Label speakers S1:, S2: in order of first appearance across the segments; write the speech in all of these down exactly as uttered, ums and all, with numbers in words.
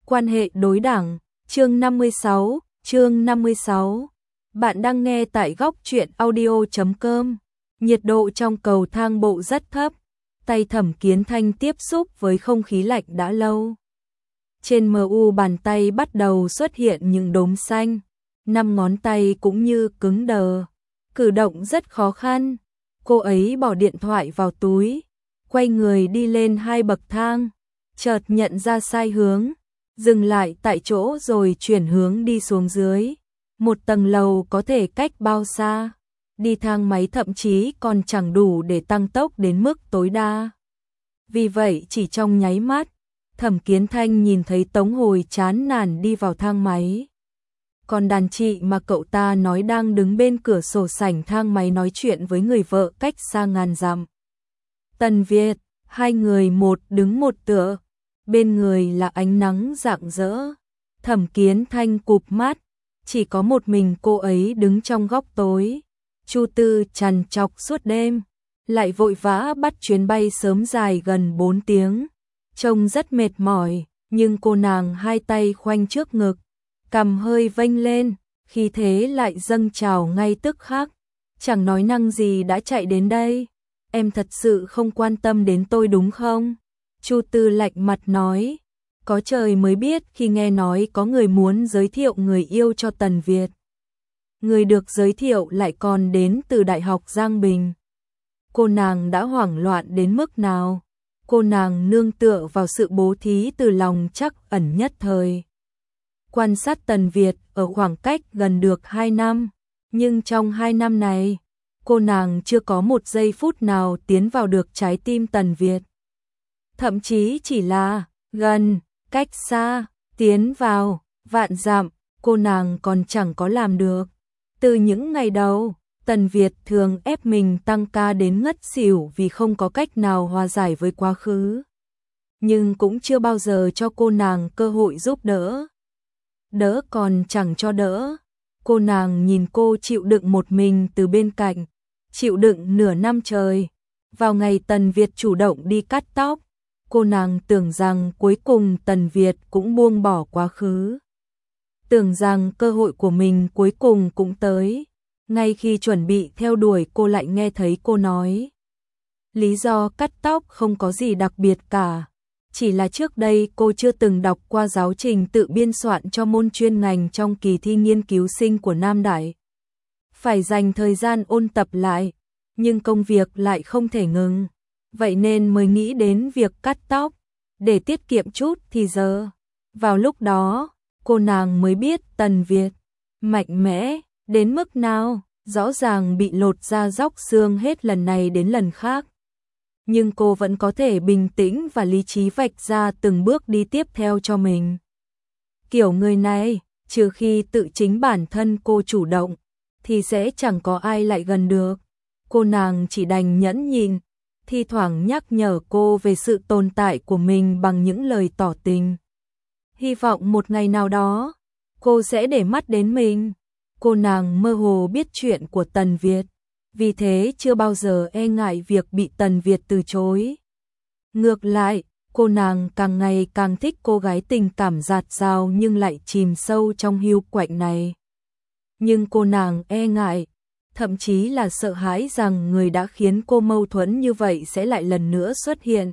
S1: Quan hệ đối đẳng, chương năm mươi sáu, chương năm mươi sáu. Bạn đang nghe tại góc truyện audio chấm com. Nhiệt độ trong cầu thang bộ rất thấp, tay Thẩm Kiến Thanh tiếp xúc với không khí lạnh đã lâu. Trên mờ u bàn tay bắt đầu xuất hiện những đốm xanh, năm ngón tay cũng như cứng đờ, cử động rất khó khăn. Cô ấy bỏ điện thoại vào túi, quay người đi lên hai bậc thang, chợt nhận ra sai hướng, dừng lại tại chỗ rồi chuyển hướng đi xuống dưới. Một tầng lầu có thể cách bao xa, đi thang máy thậm chí còn chẳng đủ để tăng tốc đến mức tối đa. Vì vậy chỉ trong nháy mắt, Thẩm Kiến Thanh nhìn thấy Tống Hồi chán nản đi vào thang máy. Còn đàn chị mà cậu ta nói đang đứng bên cửa sổ sảnh thang máy nói chuyện với người vợ cách xa ngàn dặm. Tần Việt, hai người một đứng một tựa, bên người là ánh nắng rạng rỡ. Thẩm Kiến Thanh cụp mắt, chỉ có một mình cô ấy đứng trong góc tối. Chu Tư trằn trọc suốt đêm, lại vội vã bắt chuyến bay sớm dài gần bốn tiếng. Trông rất mệt mỏi, nhưng cô nàng hai tay khoanh trước ngực, cằm hơi vênh lên, khí thế lại dâng trào ngay tức khắc. Chẳng nói năng gì đã chạy đến đây. Em thật sự không quan tâm đến tôi đúng không? Chu Tư lạnh mặt nói. Có trời mới biết khi nghe nói có người muốn giới thiệu người yêu cho Tần Việt. Người được giới thiệu lại còn đến từ Đại học Giang Bình. Cô nàng đã hoảng loạn đến mức nào? Cô nàng nương tựa vào sự bố thí từ lòng trắc ẩn nhất thời. Quan sát Tần Việt ở khoảng cách gần được hai năm, nhưng trong hai năm này, cô nàng chưa có một giây phút nào tiến vào được trái tim Tần Việt. Thậm chí chỉ là gần, cách xa, tiến vào, vạn dặm, cô nàng còn chẳng có làm được. Từ những ngày đầu, Tần Việt thường ép mình tăng ca đến ngất xỉu vì không có cách nào hòa giải với quá khứ. Nhưng cũng chưa bao giờ cho cô nàng cơ hội giúp đỡ. Đỡ còn chẳng cho đỡ. Cô nàng nhìn cô chịu đựng một mình từ bên cạnh, chịu đựng nửa năm trời. Vào ngày Tần Việt chủ động đi cắt tóc, cô nàng tưởng rằng cuối cùng Tần Việt cũng buông bỏ quá khứ. Tưởng rằng cơ hội của mình cuối cùng cũng tới. Ngay khi chuẩn bị theo đuổi cô lại nghe thấy cô nói. Lý do cắt tóc không có gì đặc biệt cả. Chỉ là trước đây cô chưa từng đọc qua giáo trình tự biên soạn cho môn chuyên ngành trong kỳ thi nghiên cứu sinh của Nam Đại. Phải dành thời gian ôn tập lại, nhưng công việc lại không thể ngừng. Vậy nên mới nghĩ đến việc cắt tóc, để tiết kiệm chút thì giờ. Vào lúc đó, cô nàng mới biết Tần Việt mạnh mẽ đến mức nào, rõ ràng bị lột da róc xương hết lần này đến lần khác. Nhưng cô vẫn có thể bình tĩnh và lý trí vạch ra từng bước đi tiếp theo cho mình. Kiểu người này, trừ khi tự chính bản thân cô chủ động, thì sẽ chẳng có ai lại gần được. Cô nàng chỉ đành nhẫn nhịn, thi thoảng nhắc nhở cô về sự tồn tại của mình bằng những lời tỏ tình. Hy vọng một ngày nào đó, cô sẽ để mắt đến mình. Cô nàng mơ hồ biết chuyện của Tần Việt, vì thế chưa bao giờ e ngại việc bị Tần Việt từ chối. Ngược lại, cô nàng càng ngày càng thích cô gái tình cảm dạt dào nhưng lại chìm sâu trong hiu quạnh này. Nhưng cô nàng e ngại, thậm chí là sợ hãi rằng người đã khiến cô mâu thuẫn như vậy sẽ lại lần nữa xuất hiện.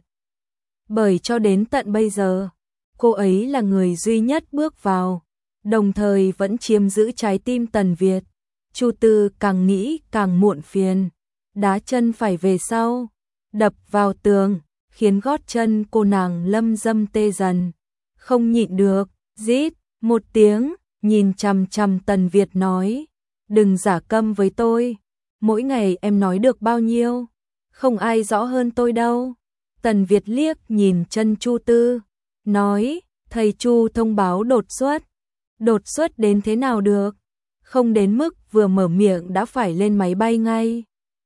S1: Bởi cho đến tận bây giờ, cô ấy là người duy nhất bước vào, đồng thời vẫn chiếm giữ trái tim Tần Việt. Chu Tư càng nghĩ càng muộn phiền, đá chân phải về sau, đập vào tường, khiến gót chân cô nàng lâm dâm tê dần. Không nhịn được, rít một tiếng, nhìn chằm chằm Tần Việt nói, đừng giả câm với tôi, mỗi ngày em nói được bao nhiêu, không ai rõ hơn tôi đâu. Tần Việt liếc nhìn chân Chu Tư, nói, thầy Chu thông báo đột xuất. Đột xuất đến thế nào được? Không đến mức vừa mở miệng đã phải lên máy bay ngay.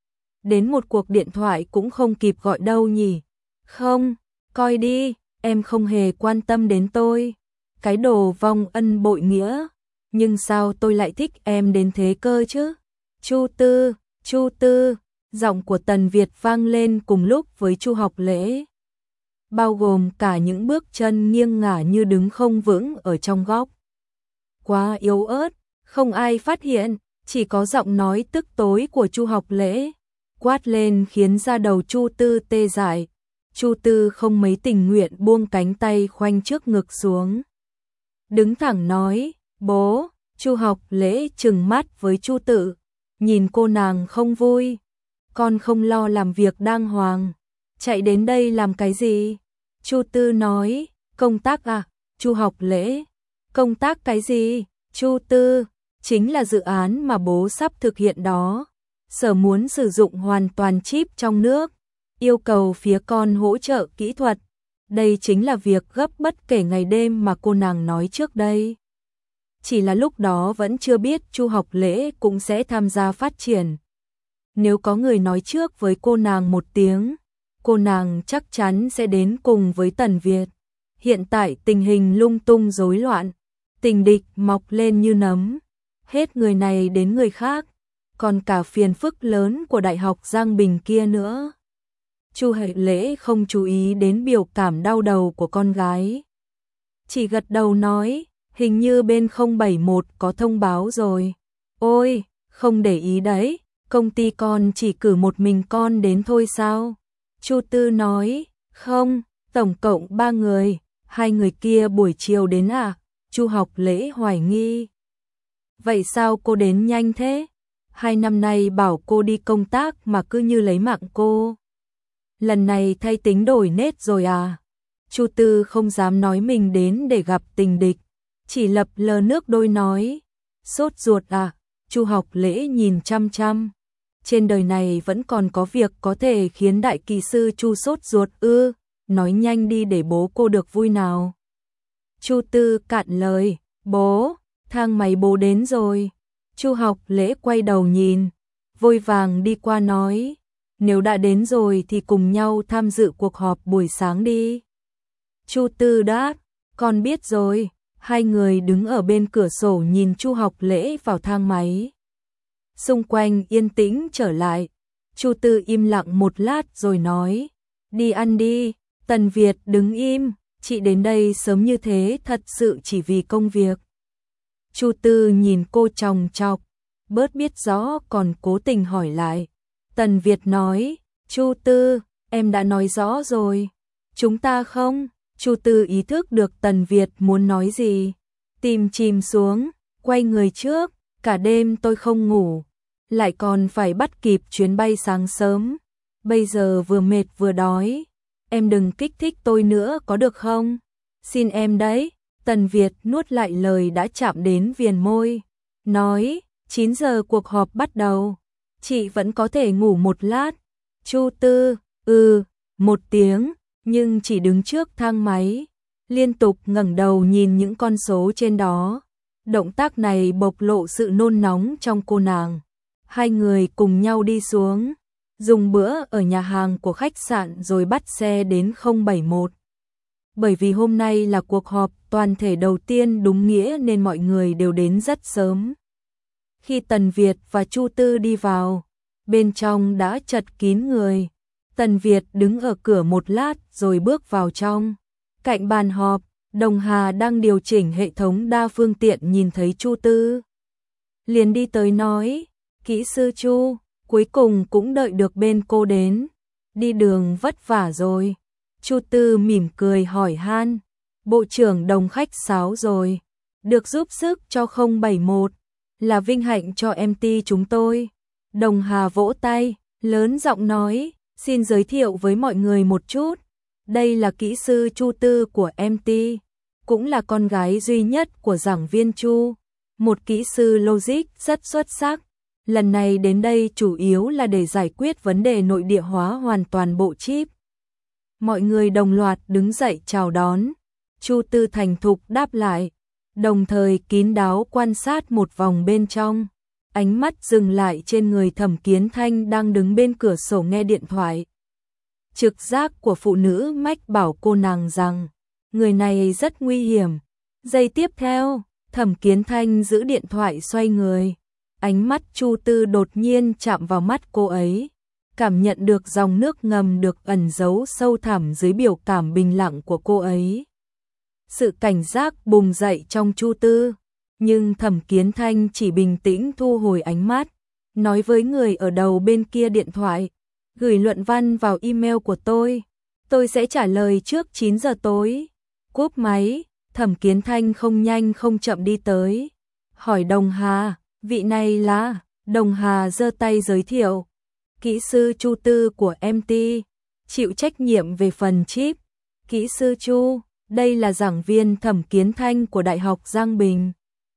S1: Đến một cuộc điện thoại cũng không kịp gọi đâu nhỉ? Không, coi đi, em không hề quan tâm đến tôi. Cái đồ vong ân bội nghĩa. Nhưng sao tôi lại thích em đến thế cơ chứ? Chu Tư, Chu Tư, giọng của Tần Việt vang lên cùng lúc với Chu Học Lễ. bao gồm cả những bước chân nghiêng ngả như đứng không vững ở trong góc. Quá yếu ớt, không ai phát hiện, chỉ có giọng nói tức tối của Chu Học Lễ quát lên khiến da đầu Chu Tư tê dại. Chu Tư không mấy tình nguyện buông cánh tay khoanh trước ngực xuống. Đứng thẳng nói, bố. Chu Học Lễ trừng mắt với Chu Tự, nhìn cô nàng không vui. Con không lo làm việc đàng hoàng, chạy đến đây làm cái gì? Chu Tư nói, công tác à? Chu Học Lễ, công tác cái gì? Chu Tư, chính là dự án mà bố sắp thực hiện đó. Sở muốn sử dụng hoàn toàn chip trong nước, yêu cầu phía con hỗ trợ kỹ thuật. Đây chính là việc gấp bất kể ngày đêm mà cô nàng nói trước đây. Chỉ là lúc đó vẫn chưa biết Chu Học Lễ cũng sẽ tham gia phát triển. Nếu có người nói trước với cô nàng một tiếng, cô nàng chắc chắn sẽ đến cùng với Tần Việt. Hiện tại tình hình lung tung rối loạn, tình địch mọc lên như nấm, hết người này đến người khác, còn cả phiền phức lớn của Đại học Giang Bình kia nữa. Chu Học Lễ không chú ý đến biểu cảm đau đầu của con gái, chỉ gật đầu nói, hình như bên không bảy một có thông báo rồi. Ôi, không để ý đấy, công ty con chỉ cử một mình con đến thôi sao? Chu Tư nói, không, tổng cộng ba người, hai người kia buổi chiều đến à? Chu Học Lễ hoài nghi. Vậy sao cô đến nhanh thế? Hai năm nay bảo cô đi công tác mà cứ như lấy mạng cô. Lần này thay tính đổi nết rồi à? Chu Tư không dám nói mình đến để gặp tình địch, chỉ lập lờ nước đôi nói, sốt ruột à? Chu Học Lễ nhìn chăm chăm. Trên đời này vẫn còn có việc có thể khiến đại kỳ sư Chu sốt ruột ư? Nói nhanh đi để bố cô được vui nào. Chu Tư cạn lời, bố, thang máy bố đến rồi. Chu Học Lễ quay đầu nhìn, vội vàng đi qua nói, nếu đã đến rồi thì cùng nhau tham dự cuộc họp buổi sáng đi. Chu Tư đáp, con biết rồi. Hai người đứng ở bên cửa sổ nhìn Chu Học Lễ vào thang máy. Xung quanh yên tĩnh trở lại. Chu Tư im lặng một lát rồi nói, đi ăn đi. Tần Việt đứng im, chị đến đây sớm như thế thật sự chỉ vì công việc. Chu Tư nhìn cô chòng chọc, bớt biết rõ còn cố tình hỏi lại. Tần Việt nói, Chu Tư, em đã nói rõ rồi. Chúng ta không? Chu Tư ý thức được Tần Việt muốn nói gì, tim chìm xuống, quay người trước, cả đêm tôi không ngủ, lại còn phải bắt kịp chuyến bay sáng sớm, bây giờ vừa mệt vừa đói, em đừng kích thích tôi nữa có được không? Xin em đấy. Tần Việt nuốt lại lời đã chạm đến viền môi, nói, chín giờ cuộc họp bắt đầu, chị vẫn có thể ngủ một lát. Chu Tư, ừ, một tiếng, nhưng chỉ đứng trước thang máy, liên tục ngẩng đầu nhìn những con số trên đó. Động tác này bộc lộ sự nôn nóng trong cô nàng. Hai người cùng nhau đi xuống, dùng bữa ở nhà hàng của khách sạn rồi bắt xe đến không bảy một. Bởi vì hôm nay là cuộc họp toàn thể đầu tiên đúng nghĩa nên mọi người đều đến rất sớm. Khi Tần Việt và Chu Tư đi vào, bên trong đã chật kín người. Tần Việt đứng ở cửa một lát rồi bước vào trong. Cạnh bàn họp, Đồng Hà đang điều chỉnh hệ thống đa phương tiện nhìn thấy Chu Tư. Liền đi tới nói, kỹ sư Chu, cuối cùng cũng đợi được bên cô đến. Đi đường vất vả rồi. Chu Tư mỉm cười hỏi han, bộ trưởng Đồng khách sáo rồi. Được giúp sức cho không bảy một, là vinh hạnh cho em tê chúng tôi. Đồng Hà vỗ tay, lớn giọng nói, xin giới thiệu với mọi người một chút. Đây là kỹ sư Chu Tư của em tê, cũng là con gái duy nhất của giảng viên Chu, một kỹ sư logic rất xuất sắc. Lần này đến đây chủ yếu là để giải quyết vấn đề nội địa hóa hoàn toàn bộ chip. Mọi người đồng loạt đứng dậy chào đón. Chu Tư thành thục đáp lại, đồng thời kín đáo quan sát một vòng bên trong. Ánh mắt dừng lại trên người Thẩm Kiến Thanh đang đứng bên cửa sổ nghe điện thoại. Trực giác của phụ nữ mách bảo cô nàng rằng người này rất nguy hiểm. Giây tiếp theo, Thẩm Kiến Thanh giữ điện thoại xoay người. Ánh mắt Chu Tư đột nhiên chạm vào mắt cô ấy. cảm nhận được dòng nước ngầm được ẩn giấu sâu thẳm dưới biểu cảm bình lặng của cô ấy. Sự cảnh giác bùng dậy trong Chu Tư, nhưng Thẩm Kiến Thanh chỉ bình tĩnh thu hồi ánh mắt, nói với người ở đầu bên kia điện thoại, gửi luận văn vào email của tôi, tôi sẽ trả lời trước chín giờ tối. Cúp máy, Thẩm Kiến Thanh không nhanh không chậm đi tới, hỏi Đồng Hà, vị này là... Đồng Hà giơ tay giới thiệu, kỹ sư Chu Tư của em tê, chịu trách nhiệm về phần chip. Kỹ sư Chu, đây là giảng viên Thẩm Kiến Thanh của Đại học Giang Bình,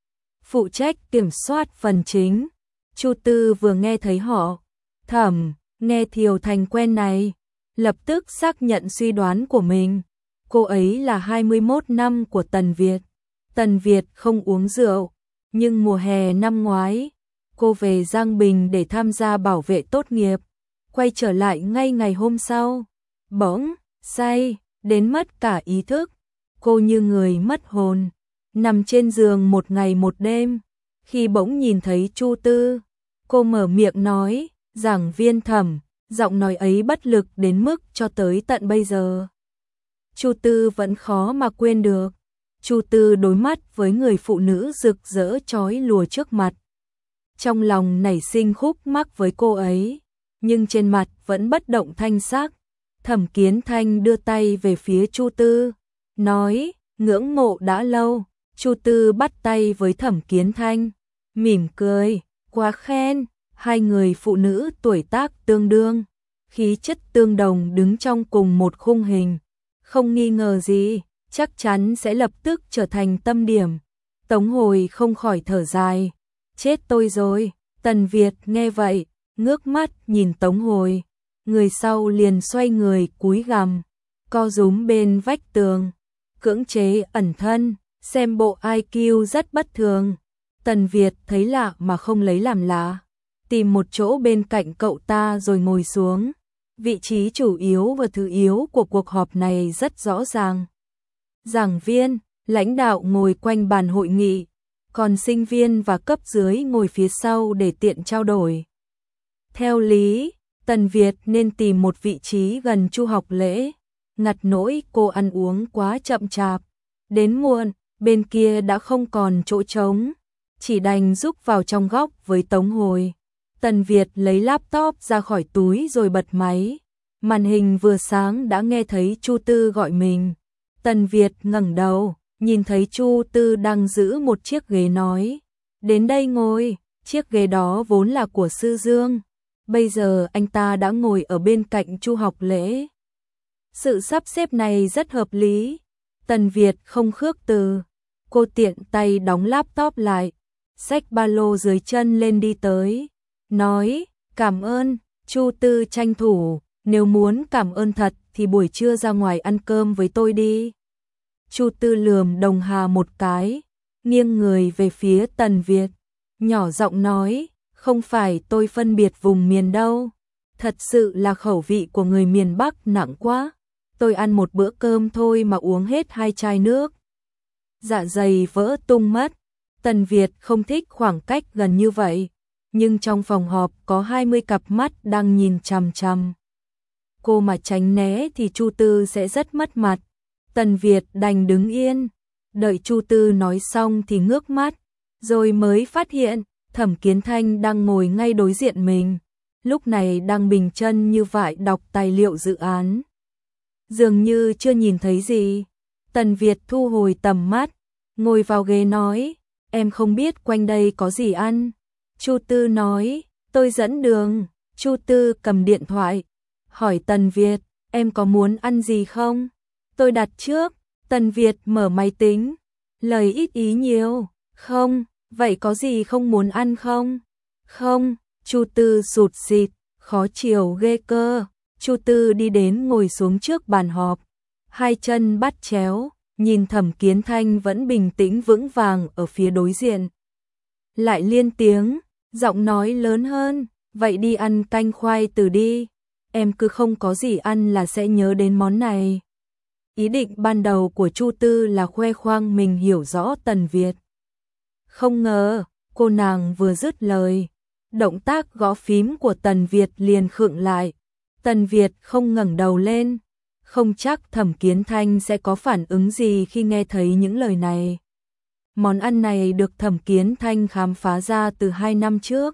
S1: phụ trách kiểm soát phần chính. Chu Tư vừa nghe thấy họ, Thẩm, nghe Thiều Thành quen này, lập tức xác nhận suy đoán của mình. Cô ấy là hai mươi mốt năm của Tần Việt. Tần Việt không uống rượu, nhưng mùa hè năm ngoái, cô về Giang Bình để tham gia bảo vệ tốt nghiệp, quay trở lại ngay ngày hôm sau, bỗng say đến mất cả ý thức, cô như người mất hồn, nằm trên giường một ngày một đêm. Khi bỗng nhìn thấy Chu Tư, cô mở miệng nói, giảng viên Thẩm, giọng nói ấy bất lực đến mức cho tới tận bây giờ Chu Tư vẫn khó mà quên được. Chu Tư đối mắt với người phụ nữ rực rỡ chói lùa trước mặt, trong lòng nảy sinh khúc mắc với cô ấy, nhưng trên mặt vẫn bất động thanh sắc. Thẩm Kiến Thanh đưa tay về phía Chu Tư, nói, ngưỡng mộ đã lâu. Chu Tư bắt tay với Thẩm Kiến Thanh, mỉm cười, quá khen. Hai người phụ nữ tuổi tác tương đương, khí chất tương đồng đứng trong cùng một khung hình, không nghi ngờ gì, chắc chắn sẽ lập tức trở thành tâm điểm. Tống Hồi không khỏi thở dài, chết tôi rồi. Tần Việt nghe vậy, ngước mắt nhìn Tống Hồi, người sau liền xoay người cúi gằm, co rúm bên vách tường, cưỡng chế ẩn thân, xem bộ i kiu rất bất thường. Tần Việt thấy lạ mà không lấy làm lạ, tìm một chỗ bên cạnh cậu ta rồi ngồi xuống. Vị trí chủ yếu và thứ yếu của cuộc họp này rất rõ ràng. Giảng viên, lãnh đạo ngồi quanh bàn hội nghị, còn sinh viên và cấp dưới ngồi phía sau để tiện trao đổi. Theo lý, Tần Việt nên tìm một vị trí gần Chu Học Lễ, ngặt nỗi cô ăn uống quá chậm chạp, đến muộn, bên kia đã không còn chỗ trống, chỉ đành rúc vào trong góc với Tống Hồi. Tần Việt lấy laptop ra khỏi túi rồi bật máy, màn hình vừa sáng đã nghe thấy Chu Tư gọi mình. Tần Việt ngẩng đầu, nhìn thấy Chu Tư đang giữ một chiếc ghế nói, đến đây ngồi. Chiếc ghế đó vốn là của Sư Dương, bây giờ anh ta đã ngồi ở bên cạnh Chu Học Lễ. Sự sắp xếp này rất hợp lý. Tần Việt không khước từ, cô tiện tay đóng laptop lại, xách ba lô dưới chân lên đi tới, nói, cảm ơn. Chu Tư tranh thủ, nếu muốn cảm ơn thật thì buổi trưa ra ngoài ăn cơm với tôi đi. Chu Tư lườm Đồng Hà một cái, nghiêng người về phía Tần Việt, nhỏ giọng nói, không phải tôi phân biệt vùng miền đâu, thật sự là khẩu vị của người miền Bắc nặng quá, tôi ăn một bữa cơm thôi mà uống hết hai chai nước, dạ dày vỡ tung mất. Tần Việt không thích khoảng cách gần như vậy, nhưng trong phòng họp có hai mươi cặp mắt đang nhìn chằm chằm. Cô mà tránh né thì Chu Tư sẽ rất mất mặt. Tần Việt đành đứng yên, đợi Chu Tư nói xong thì ngước mắt, rồi mới phát hiện Thẩm Kiến Thanh đang ngồi ngay đối diện mình, lúc này đang bình chân như vậy đọc tài liệu dự án. Dường như chưa nhìn thấy gì, Tần Việt thu hồi tầm mắt, ngồi vào ghế nói, em không biết quanh đây có gì ăn. Chu Tư nói, tôi dẫn đường. Chu Tư cầm điện thoại, hỏi Tần Việt, em có muốn ăn gì không? Tôi đặt trước. Tần Việt mở máy tính, lời ít ý nhiều, không, vậy có gì không muốn ăn không? Không. Chu Tư sụt sịt, khó chịu ghê cơ. Chu Tư đi đến ngồi xuống trước bàn họp, hai chân bắt chéo, nhìn Thẩm Kiến Thanh vẫn bình tĩnh vững vàng ở phía đối diện. Lại liên tiếng, giọng nói lớn hơn, vậy đi ăn canh khoai từ đi, em cứ không có gì ăn là sẽ nhớ đến món này. Ý định ban đầu của Chu Tư là khoe khoang mình hiểu rõ Tần Việt. Không ngờ, cô nàng vừa dứt lời, Động tác gõ phím của Tần Việt liền khựng lại. Tần Việt không ngẩng đầu lên, không chắc Thẩm Kiến Thanh sẽ có phản ứng gì khi nghe thấy những lời này. Món ăn này được Thẩm Kiến Thanh khám phá ra từ hai năm trước.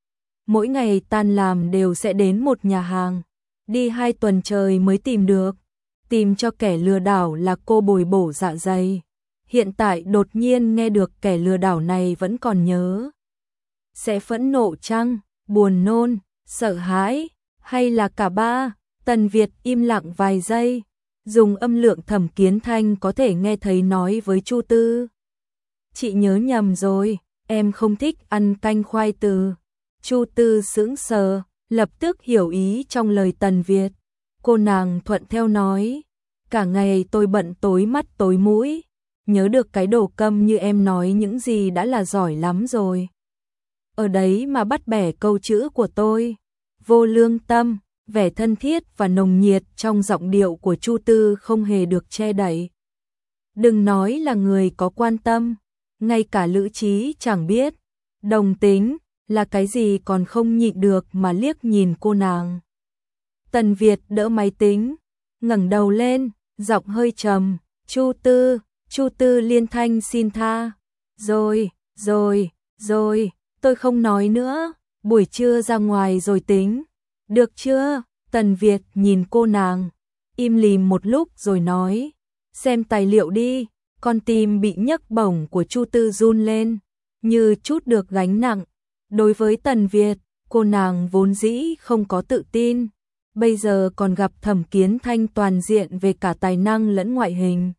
S1: Mỗi ngày tan làm đều sẽ đến một nhà hàng, đi hai tuần trời mới tìm được. Tìm cho kẻ lừa đảo là cô bồi bổ dạ dày. Hiện tại đột nhiên nghe được kẻ lừa đảo này vẫn còn nhớ. Sẽ phẫn nộ chăng, buồn nôn, sợ hãi, hay là cả ba? Tần Việt im lặng vài giây, dùng âm lượng Thẩm Kiến Thanh có thể nghe thấy nói với Chu Tư. Chị nhớ nhầm rồi, em không thích ăn canh khoai từ. Chu Tư sững sờ, lập tức hiểu ý trong lời Tần Việt. Cô nàng thuận theo nói, cả ngày tôi bận tối mắt tối mũi, nhớ được cái đồ câm như em nói những gì đã là giỏi lắm rồi. Ở đấy mà bắt bẻ câu chữ của tôi. Vô lương tâm, vẻ thân thiết và nồng nhiệt trong giọng điệu của Chu Tư không hề được che đậy. Đừng nói là người có quan tâm, ngay cả Lữ Trí chẳng biết. Đồng tính là cái gì còn không nhịn được mà liếc nhìn cô nàng. Tần Việt đỡ máy tính, ngẩng đầu lên, giọng hơi trầm, Chu Tư, Chu Tư liên thanh xin tha. Rồi, rồi, rồi, tôi không nói nữa, buổi trưa ra ngoài rồi tính. Được chưa? Tần Việt nhìn cô nàng, im lìm một lúc rồi nói, xem tài liệu đi. Con tim bị nhấc bổng của Chu Tư run lên, như chút được gánh nặng. Đối với Tần Việt, cô nàng vốn dĩ không có tự tin, bây giờ còn gặp Thẩm Kiến Thanh toàn diện về cả tài năng lẫn ngoại hình.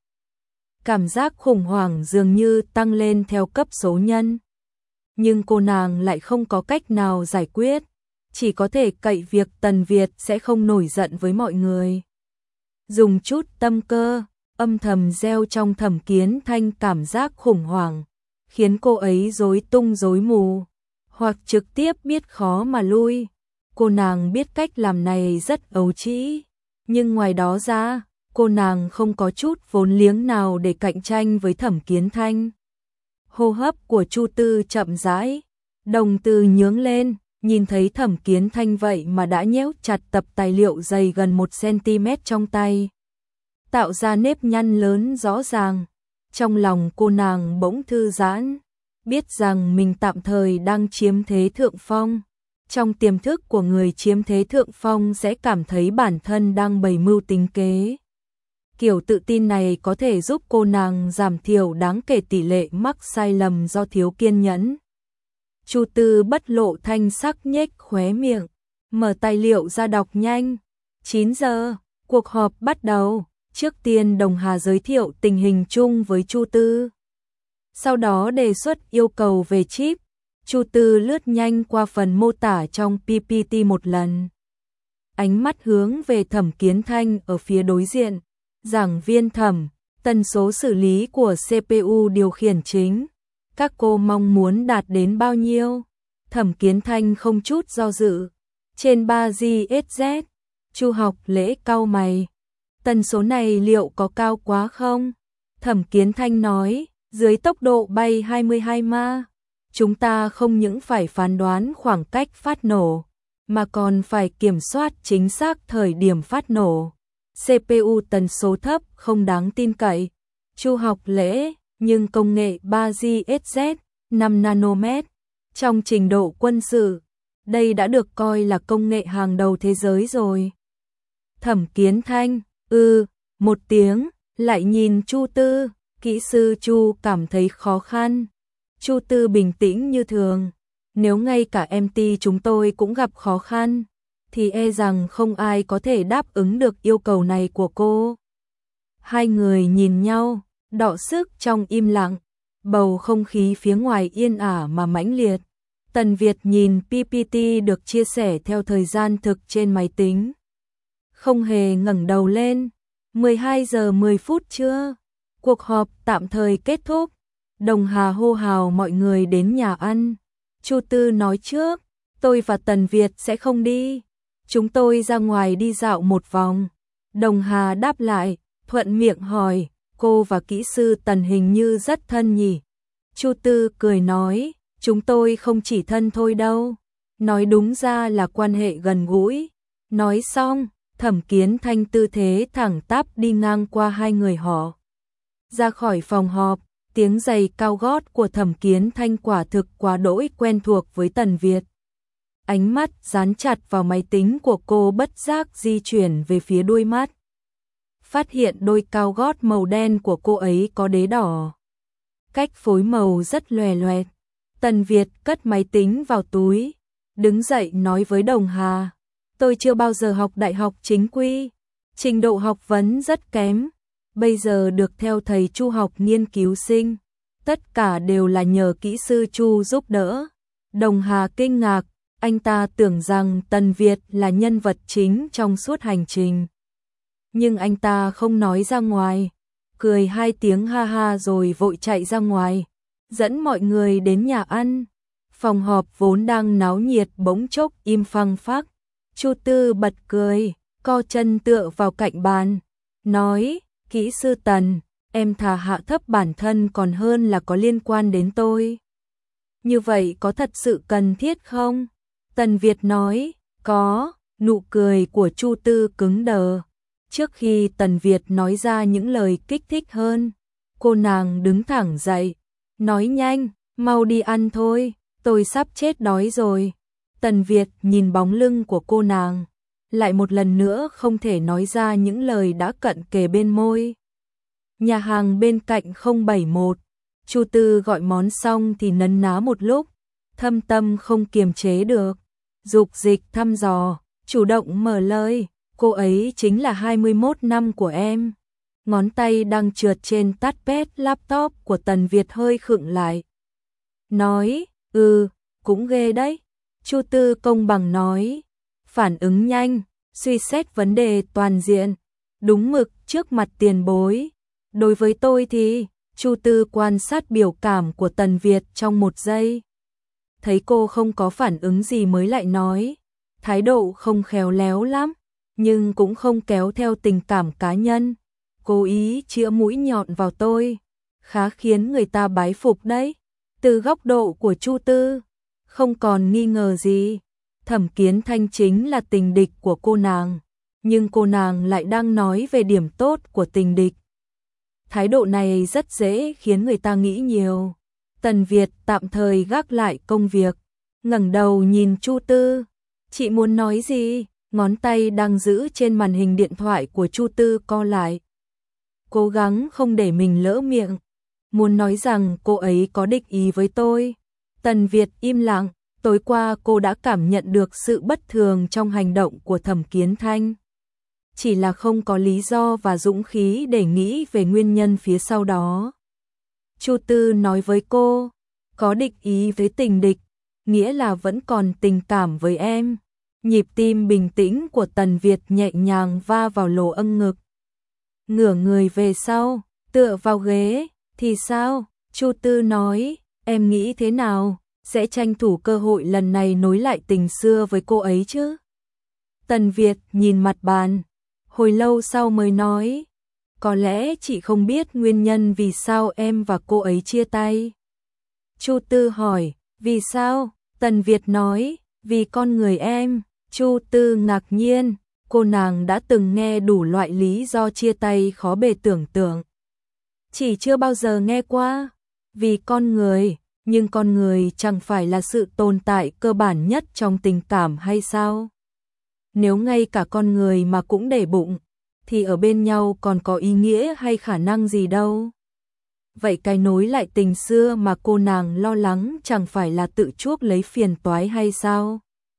S1: Cảm giác khủng hoảng dường như tăng lên theo cấp số nhân. Nhưng cô nàng lại không có cách nào giải quyết, chỉ có thể cậy việc Tần Việt sẽ không nổi giận với mọi người. Dùng chút tâm cơ, âm thầm gieo trong Thẩm Kiến Thanh cảm giác khủng hoảng, khiến cô ấy rối tung rối mù, hoặc trực tiếp biết khó mà lui. Cô nàng biết cách làm này rất ấu trĩ, nhưng ngoài đó ra, cô nàng không có chút vốn liếng nào để cạnh tranh với Thẩm Kiến Thanh. Hô hấp của Chu Tư chậm rãi, đồng tử nhướng lên, nhìn thấy Thẩm Kiến Thanh vậy mà đã nhéo chặt tập tài liệu dày gần một xăng-ti-mét trong tay, tạo ra nếp nhăn lớn rõ ràng. Trong lòng cô nàng bỗng thư giãn, biết rằng mình tạm thời đang chiếm thế thượng phong. Trong tiềm thức của người chiếm thế thượng phong sẽ cảm thấy bản thân đang bày mưu tính kế. Kiểu tự tin này có thể giúp cô nàng giảm thiểu đáng kể tỷ lệ mắc sai lầm do thiếu kiên nhẫn. Chu Tư bất lộ thanh sắc nhếch khóe miệng, mở tài liệu ra đọc nhanh. chín giờ, cuộc họp bắt đầu. Trước tiên Đồng Hà giới thiệu tình hình chung với Chu Tư. Sau đó đề xuất yêu cầu về chip. Chu Tư lướt nhanh qua phần mô tả trong pê pê tê một lần. Ánh mắt hướng về Thẩm Kiến Thanh ở phía đối diện. Giảng viên Thẩm, tần số xử lý của xê pê u điều khiển chính. Các cô mong muốn đạt đến bao nhiêu? Thẩm Kiến Thanh không chút do dự. Trên ba giê héc zét. Chu Học Lễ cau mày. Tần số này liệu có cao quá không? Thẩm Kiến Thanh nói, dưới tốc độ bay hai mươi hai ma, chúng ta không những phải phán đoán khoảng cách phát nổ, mà còn phải kiểm soát chính xác thời điểm phát nổ. xê pê u tần số thấp không đáng tin cậy. Chu Học Lễ, nhưng công nghệ ba giê héc zét, năm nanomet, trong trình độ quân sự, đây đã được coi là công nghệ hàng đầu thế giới rồi. Thẩm Kiến Thanh, ư, một tiếng, lại nhìn Chu Tư, kỹ sư Chu cảm thấy khó khăn. Chu Tư bình tĩnh như thường, nếu ngay cả em tê chúng tôi cũng gặp khó khăn, thì e rằng không ai có thể đáp ứng được yêu cầu này của cô. Hai người nhìn nhau, đọ sức trong im lặng, bầu không khí phía ngoài yên ả mà mãnh liệt. Tần Việt nhìn pê pê tê được chia sẻ theo thời gian thực trên máy tính. Không hề ngẩng đầu lên. mười hai giờ mười phút trưa. Cuộc họp tạm thời kết thúc. Đồng Hà hô hào mọi người đến nhà ăn. Chu Tư nói trước, tôi và Tần Việt sẽ không đi. Chúng tôi ra ngoài đi dạo một vòng. Đồng Hà đáp lại, thuận miệng hỏi, cô và kỹ sư Tần hình như rất thân nhỉ? Chu Tư cười nói, chúng tôi không chỉ thân thôi đâu. nói đúng ra là quan hệ gần gũi. Nói xong, Thẩm Kiến Thanh tư thế thẳng tắp đi ngang qua hai người họ. Ra khỏi phòng họp, tiếng giày cao gót của Thẩm Kiến Thanh quả thực quá đỗi quen thuộc với Tần Việt. Ánh mắt dán chặt vào máy tính của cô bất giác di chuyển về phía đuôi mắt. Phát hiện đôi cao gót màu đen của cô ấy có đế đỏ. Cách phối màu rất lòe loẹt. Tần Việt cất máy tính vào túi, đứng dậy nói với Đồng Hà. Tôi chưa bao giờ học đại học chính quy, trình độ học vấn rất kém. Bây giờ được theo thầy Chu học nghiên cứu sinh. Tất cả đều là nhờ kỹ sư Chu giúp đỡ. Đồng Hà kinh ngạc, anh ta tưởng rằng Tần Việt là nhân vật chính trong suốt hành trình. Nhưng anh ta không nói ra ngoài, cười hai tiếng ha ha rồi vội chạy ra ngoài, dẫn mọi người đến nhà ăn. Phòng họp vốn đang náo nhiệt bỗng chốc im phăng phắc. Chu Tư bật cười, co chân tựa vào cạnh bàn, nói, kỹ sư Tần, em thà hạ thấp bản thân còn hơn là có liên quan đến tôi. Như vậy có thật sự cần thiết không? Tần Việt nói, có, nụ cười của Chu Tư cứng đờ. Trước khi Tần Việt nói ra những lời kích thích hơn, cô nàng đứng thẳng dậy, nói nhanh, mau đi ăn thôi, tôi sắp chết đói rồi. Tần Việt nhìn bóng lưng của cô nàng, lại một lần nữa không thể nói ra những lời đã cận kề bên môi. Nhà hàng bên cạnh không bảy mốt, Chu Tư gọi món xong thì nấn ná một lúc, thâm tâm không kiềm chế được, dục dịch thăm dò, chủ động mở lời, cô ấy chính là hai mươi mốt năm của em. Ngón tay đang trượt trên touchpad laptop của Tần Việt hơi khựng lại. Nói, ừ, cũng ghê đấy. Chu Tư công bằng nói, phản ứng nhanh, suy xét vấn đề toàn diện, đúng mực trước mặt tiền bối. Đối với tôi thì, Chu Tư quan sát biểu cảm của Tần Việt trong một giây. Thấy cô không có phản ứng gì mới lại nói, thái độ không khéo léo lắm, nhưng cũng không kéo theo tình cảm cá nhân. Cố ý chĩa mũi nhọn vào tôi, khá khiến người ta bái phục đấy. Từ góc độ của Chu Tư, không còn nghi ngờ gì, Thẩm Kiến Thanh chính là tình địch của cô nàng, nhưng cô nàng lại đang nói về điểm tốt của tình địch. Thái độ này rất dễ khiến người ta nghĩ nhiều. Tần Việt tạm thời gác lại công việc, ngẩng đầu nhìn Chu Tư. Chị muốn nói gì? Ngón tay đang giữ trên màn hình điện thoại của Chu Tư co lại. Cố gắng không để mình lỡ miệng. Muốn nói rằng cô ấy có địch ý với tôi. Tần Việt im lặng, tối qua cô đã cảm nhận được sự bất thường trong hành động của Thẩm Kiến Thanh. Chỉ là không có lý do và dũng khí để nghĩ về nguyên nhân phía sau đó. Chu Tư nói với cô, có địch ý với tình địch, nghĩa là vẫn còn tình cảm với em. Nhịp tim bình tĩnh của Tần Việt nhẹ nhàng va vào lỗ âng ngực. Ngửa người về sau, tựa vào ghế, thì sao? Chu Tư nói, em nghĩ thế nào? Sẽ tranh thủ cơ hội lần này nối lại tình xưa với cô ấy chứ? Tần Việt nhìn mặt bàn, hồi lâu sau mới nói, có lẽ chị không biết nguyên nhân vì sao em và cô ấy chia tay. Chu Tư hỏi, vì sao? Tần Việt nói, vì con người em. Chu Tư ngạc nhiên, cô nàng đã từng nghe đủ loại lý do chia tay khó bề tưởng tượng. Chỉ chưa bao giờ nghe qua, vì con người, nhưng con người chẳng phải là sự tồn tại cơ bản nhất trong tình cảm hay sao? Nếu ngay cả con người mà cũng để bụng, thì ở bên nhau còn có ý nghĩa hay khả năng gì đâu. Vậy cái nối lại tình xưa mà cô nàng lo lắng chẳng phải là tự chuốc lấy phiền toái hay sao?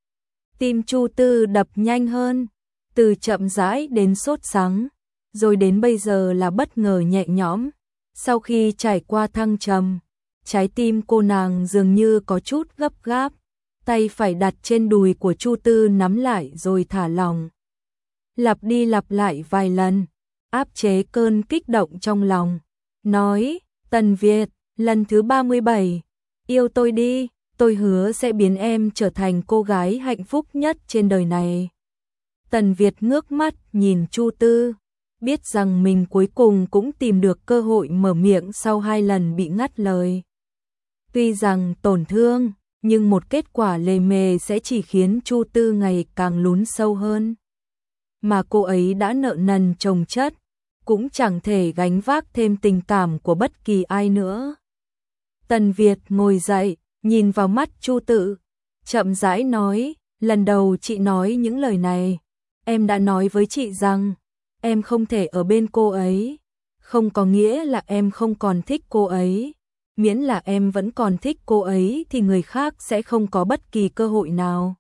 S1: Tim Chu Tư đập nhanh hơn, từ chậm rãi đến sốt sắng, rồi đến bây giờ là bất ngờ nhẹ nhõm. Sau khi trải qua thăng trầm, trái tim cô nàng dường như có chút gấp gáp, tay phải đặt trên đùi của Chu Tư nắm lại rồi thả lỏng. Lặp đi lặp lại vài lần, áp chế cơn kích động trong lòng, nói, Tần Việt, lần thứ ba mươi bảy, yêu tôi đi, tôi hứa sẽ biến em trở thành cô gái hạnh phúc nhất trên đời này. Tần Việt ngước mắt nhìn Chu Tư, biết rằng mình cuối cùng cũng tìm được cơ hội mở miệng sau hai lần bị ngắt lời. Tuy rằng tổn thương, nhưng một kết quả lề mề sẽ chỉ khiến Chu Tư ngày càng lún sâu hơn. Mà cô ấy đã nợ nần chồng chất, cũng chẳng thể gánh vác thêm tình cảm của bất kỳ ai nữa. Tần Việt ngồi dậy, nhìn vào mắt Chu Tự, chậm rãi nói, lần đầu chị nói những lời này, em đã nói với chị rằng, em không thể ở bên cô ấy, không có nghĩa là em không còn thích cô ấy, miễn là em vẫn còn thích cô ấy thì người khác sẽ không có bất kỳ cơ hội nào.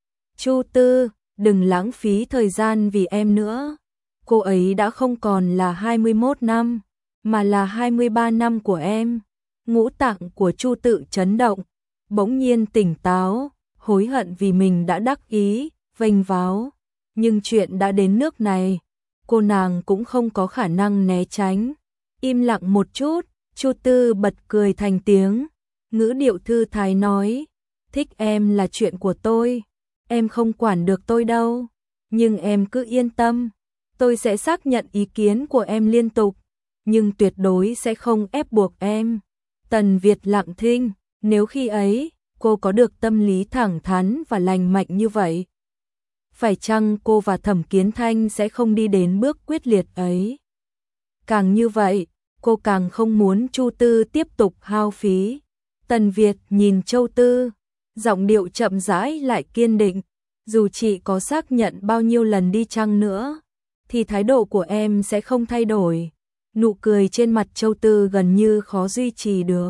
S1: Chu Tư, đừng lãng phí thời gian vì em nữa, cô ấy đã không còn là hai mươi mốt năm, mà là hai mươi ba năm của em. Ngũ tạng của Chu Tự chấn động, bỗng nhiên tỉnh táo, hối hận vì mình đã đắc ý, vênh váo. Nhưng chuyện đã đến nước này, cô nàng cũng không có khả năng né tránh. Im lặng một chút, Chu Tư bật cười thành tiếng, ngữ điệu thư thái nói, thích em là chuyện của tôi, em không quản được tôi đâu, nhưng em cứ yên tâm, tôi sẽ xác nhận ý kiến của em liên tục, nhưng tuyệt đối sẽ không ép buộc em. Tần Việt lặng thinh, nếu khi ấy, cô có được tâm lý thẳng thắn và lành mạnh như vậy, phải chăng cô và Thẩm Kiến Thanh sẽ không đi đến bước quyết liệt ấy? Càng như vậy, cô càng không muốn Chu Tư tiếp tục hao phí. Tần Việt nhìn Châu Tư, giọng điệu chậm rãi lại kiên định, dù chị có xác nhận bao nhiêu lần đi chăng nữa, thì thái độ của em sẽ không thay đổi. Nụ cười trên mặt Châu Tư gần như khó duy trì được.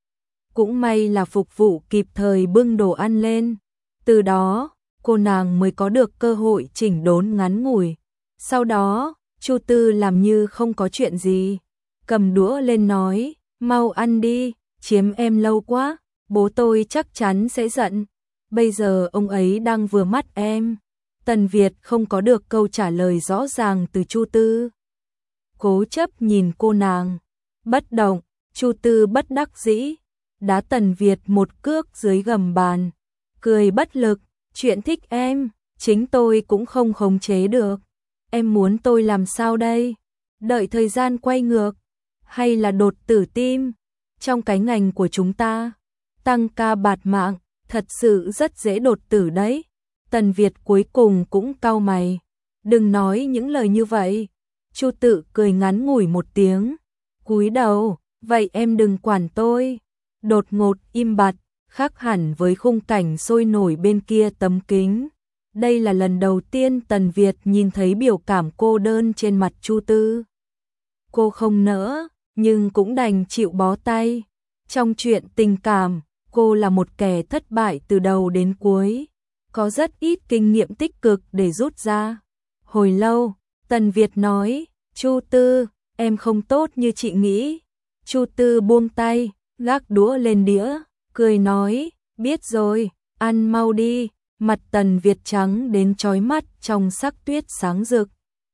S1: Cũng may là phục vụ kịp thời bưng đồ ăn lên. Từ đó, cô nàng mới có được cơ hội chỉnh đốn ngắn ngủi. Sau đó, Chu Tư làm như không có chuyện gì. Cầm đũa lên nói, mau ăn đi, chiếm em lâu quá, bố tôi chắc chắn sẽ giận. Bây giờ ông ấy đang vừa mắt em. Tần Việt không có được câu trả lời rõ ràng từ Chu Tư. Cố chấp nhìn cô nàng, bất động, Chu Tư bất đắc dĩ, đá Tần Việt một cước dưới gầm bàn, cười bất lực, chuyện thích em, chính tôi cũng không khống chế được, em muốn tôi làm sao đây, đợi thời gian quay ngược, hay là đột tử tim, trong cái ngành của chúng ta, tăng ca bạt mạng, thật sự rất dễ đột tử đấy. Tần Việt cuối cùng cũng cau mày, đừng nói những lời như vậy. Chu Tự cười ngắn ngủi một tiếng, cúi đầu, vậy em đừng quản tôi. Đột ngột im bặt, khác hẳn với khung cảnh sôi nổi bên kia tấm kính. Đây là lần đầu tiên Tần Việt nhìn thấy biểu cảm cô đơn trên mặt Chu Tư. Cô không nỡ, nhưng cũng đành chịu bó tay. Trong chuyện tình cảm, cô là một kẻ thất bại từ đầu đến cuối, có rất ít kinh nghiệm tích cực để rút ra. Hồi lâu, Tần Việt nói, Chu Tư, em không tốt như chị nghĩ. Chu Tư buông tay, gác đũa lên đĩa, cười nói, biết rồi, ăn mau đi. Mặt Tần Việt trắng đến chói mắt trong sắc tuyết sáng rực.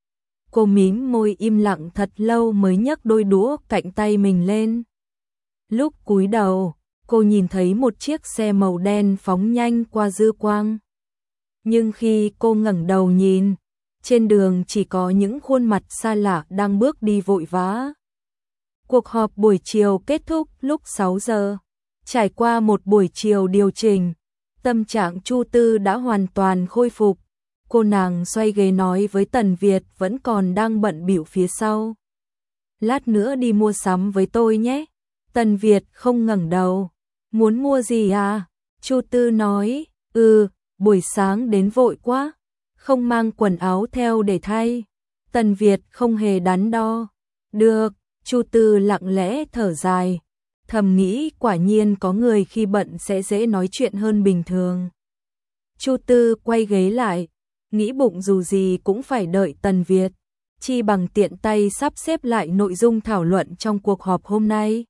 S1: Cô mím môi im lặng thật lâu mới nhấc đôi đũa cạnh tay mình lên. Lúc cúi đầu, cô nhìn thấy một chiếc xe màu đen phóng nhanh qua dư quang. Nhưng khi cô ngẩng đầu nhìn, trên đường chỉ có những khuôn mặt xa lạ đang bước đi vội vã. Cuộc họp buổi chiều kết thúc lúc sáu giờ. Trải qua một buổi chiều điều chỉnh, tâm trạng Chu Tư đã hoàn toàn khôi phục. Cô nàng xoay ghế nói với Tần Việt vẫn còn đang bận bịu phía sau. Lát nữa đi mua sắm với tôi nhé. Tần Việt không ngẩng đầu. Muốn mua gì à? Chu Tư nói, ừ, buổi sáng đến vội quá, không mang quần áo theo để thay. Tần Việt không hề đắn đo. Được, Chu Tư lặng lẽ thở dài, thầm nghĩ quả nhiên có người khi bận sẽ dễ nói chuyện hơn bình thường. Chu Tư quay ghế lại, nghĩ bụng dù gì cũng phải đợi Tần Việt, chi bằng tiện tay sắp xếp lại nội dung thảo luận trong cuộc họp hôm nay,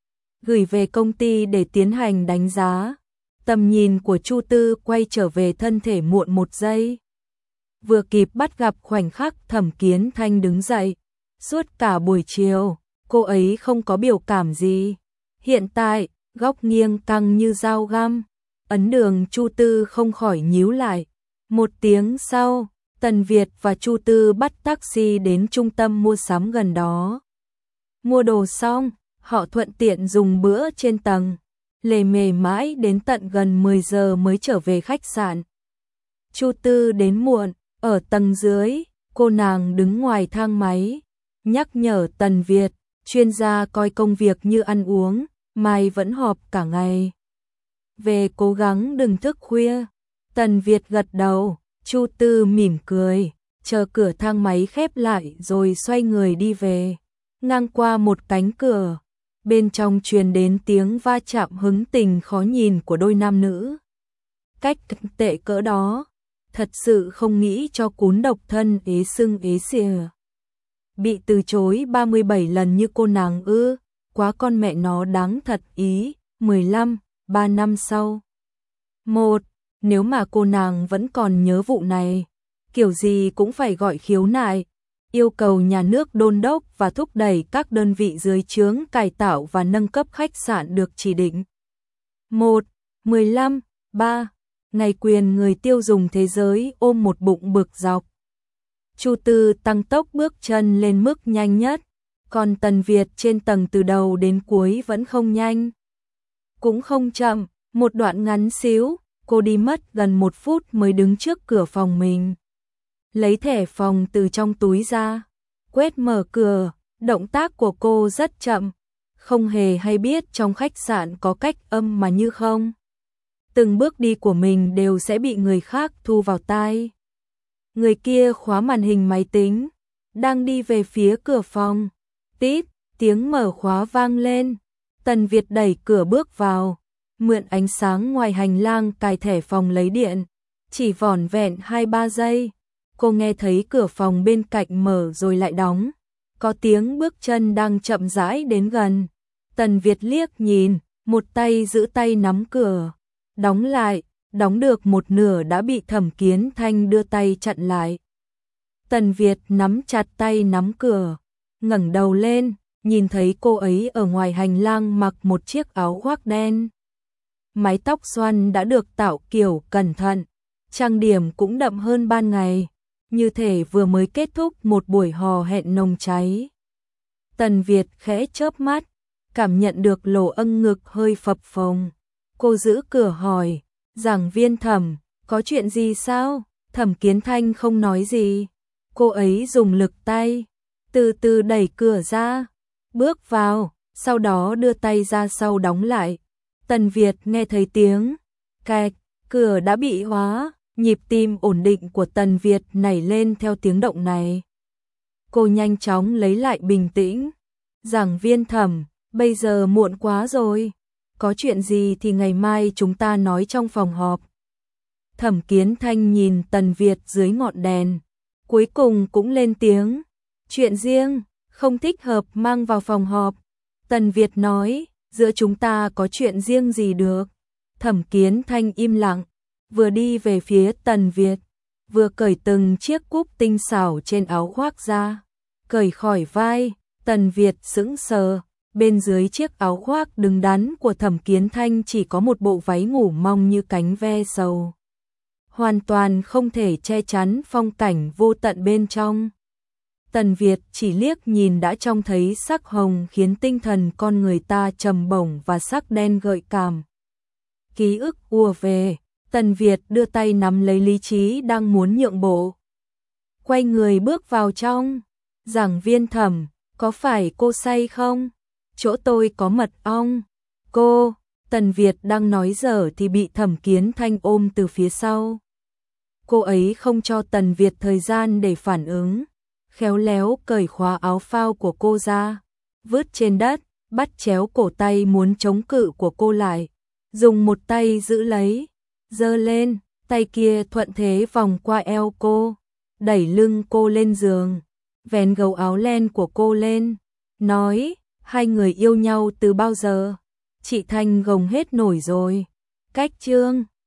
S1: gửi về công ty để tiến hành đánh giá. Tầm nhìn của Chu Tư quay trở về thân thể muộn một giây. Vừa kịp bắt gặp khoảnh khắc Thẩm Kiến Thanh đứng dậy. Suốt cả buổi chiều, cô ấy không có biểu cảm gì. Hiện tại, góc nghiêng căng như dao găm. Ấn đường Chu Tư không khỏi nhíu lại. Một tiếng sau, Tần Việt và Chu Tư bắt taxi đến trung tâm mua sắm gần đó. Mua đồ xong, họ thuận tiện dùng bữa trên tầng. lề mề mãi đến tận gần mười giờ mới trở về khách sạn. Chu Tư đến muộn, ở tầng dưới, cô nàng đứng ngoài thang máy, nhắc nhở Tần Việt, chuyên gia coi công việc như ăn uống, mai vẫn họp cả ngày. Về cố gắng đừng thức khuya. Tần Việt gật đầu, Chu Tư mỉm cười, chờ cửa thang máy khép lại rồi xoay người đi về. Ngang qua một cánh cửa, bên trong truyền đến tiếng va chạm hứng tình khó nhìn của đôi nam nữ. Cách tệ cỡ đó, thật sự không nghĩ cho cún độc thân ế sưng ế xìa. Bị từ chối ba mươi bảy lần như cô nàng ư, quá con mẹ nó đáng thật ý. mười lăm, ba năm sau. Một, nếu mà cô nàng vẫn còn nhớ vụ này, kiểu gì cũng phải gọi khiếu nại, yêu cầu nhà nước đôn đốc và thúc đẩy các đơn vị dưới trướng cải tạo và nâng cấp khách sạn được chỉ định. Một, mười lăm, ba, ngày quyền người tiêu dùng thế giới ôm một bụng bực dọc. Chu Tư tăng tốc bước chân lên mức nhanh nhất, còn Tần Việt trên tầng từ đầu đến cuối vẫn không nhanh, cũng không chậm, một đoạn ngắn xíu, cô đi mất gần một phút mới đứng trước cửa phòng mình. Lấy thẻ phòng từ trong túi ra, quét mở cửa, động tác của cô rất chậm, không hề hay biết trong khách sạn có cách âm mà như không. Từng bước đi của mình đều sẽ bị người khác thu vào tai. Người kia khóa màn hình máy tính, đang đi về phía cửa phòng. Tít, tiếng mở khóa vang lên. Tần Việt đẩy cửa bước vào, mượn ánh sáng ngoài hành lang cài thẻ phòng lấy điện. Chỉ vỏn vẹn hai ba giây, cô nghe thấy cửa phòng bên cạnh mở rồi lại đóng. Có tiếng bước chân đang chậm rãi đến gần. Tần Việt liếc nhìn, một tay giữ tay nắm cửa, đóng lại, đóng được một nửa đã bị Thẩm Kiến Thanh đưa tay chặn lại. Tần Việt nắm chặt tay nắm cửa, ngẩng đầu lên, nhìn thấy cô ấy ở ngoài hành lang mặc một chiếc áo khoác đen. Mái tóc xoăn đã được tạo kiểu cẩn thận, trang điểm cũng đậm hơn ban ngày, như thể vừa mới kết thúc một buổi hò hẹn nồng cháy. Tần Việt khẽ chớp mắt, cảm nhận được lỗ âng ngực hơi phập phồng. Cô giữ cửa hỏi, giảng viên Thẩm, có chuyện gì sao? Thẩm Kiến Thanh không nói gì. Cô ấy dùng lực tay, từ từ đẩy cửa ra, bước vào, sau đó đưa tay ra sau đóng lại. Tần Việt nghe thấy tiếng cạch, cửa đã bị khóa, nhịp tim ổn định của Tần Việt nảy lên theo tiếng động này. Cô nhanh chóng lấy lại bình tĩnh. Giảng viên Thẩm, bây giờ muộn quá rồi, có chuyện gì thì ngày mai chúng ta nói trong phòng họp. Thẩm Kiến Thanh nhìn Tần Việt dưới ngọn đèn, cuối cùng cũng lên tiếng, chuyện riêng, không thích hợp mang vào phòng họp. Tần Việt nói, giữa chúng ta có chuyện riêng gì được. Thẩm Kiến Thanh im lặng, vừa đi về phía Tần Việt, vừa cởi từng chiếc cúc tinh xảo trên áo khoác ra, cởi khỏi vai. Tần Việt sững sờ, bên dưới chiếc áo khoác đứng đắn của Thẩm Kiến Thanh chỉ có một bộ váy ngủ mong như cánh ve sầu, hoàn toàn không thể che chắn phong cảnh vô tận bên trong. Tần Việt chỉ liếc nhìn đã trông thấy sắc hồng khiến tinh thần con người ta trầm bổng và sắc đen gợi cảm. Ký ức ùa về, Tần Việt đưa tay nắm lấy lý trí đang muốn nhượng bộ. Quay người bước vào trong. Giảng viên Thẩm, có phải cô say không? Chỗ tôi có mật ong. Cô, Tần Việt đang nói dở thì bị Thẩm Kiến Thanh ôm từ phía sau. Cô ấy không cho Tần Việt thời gian để phản ứng, khéo léo cởi khóa áo phao của cô ra, vứt trên đất, bắt chéo cổ tay muốn chống cự của cô lại, dùng một tay giữ lấy, giơ lên, tay kia thuận thế vòng qua eo cô, đẩy lưng cô lên giường, vén gấu áo len của cô lên, nói, hai người yêu nhau từ bao giờ? Chị Thanh gồng hết nổi rồi. Cách chương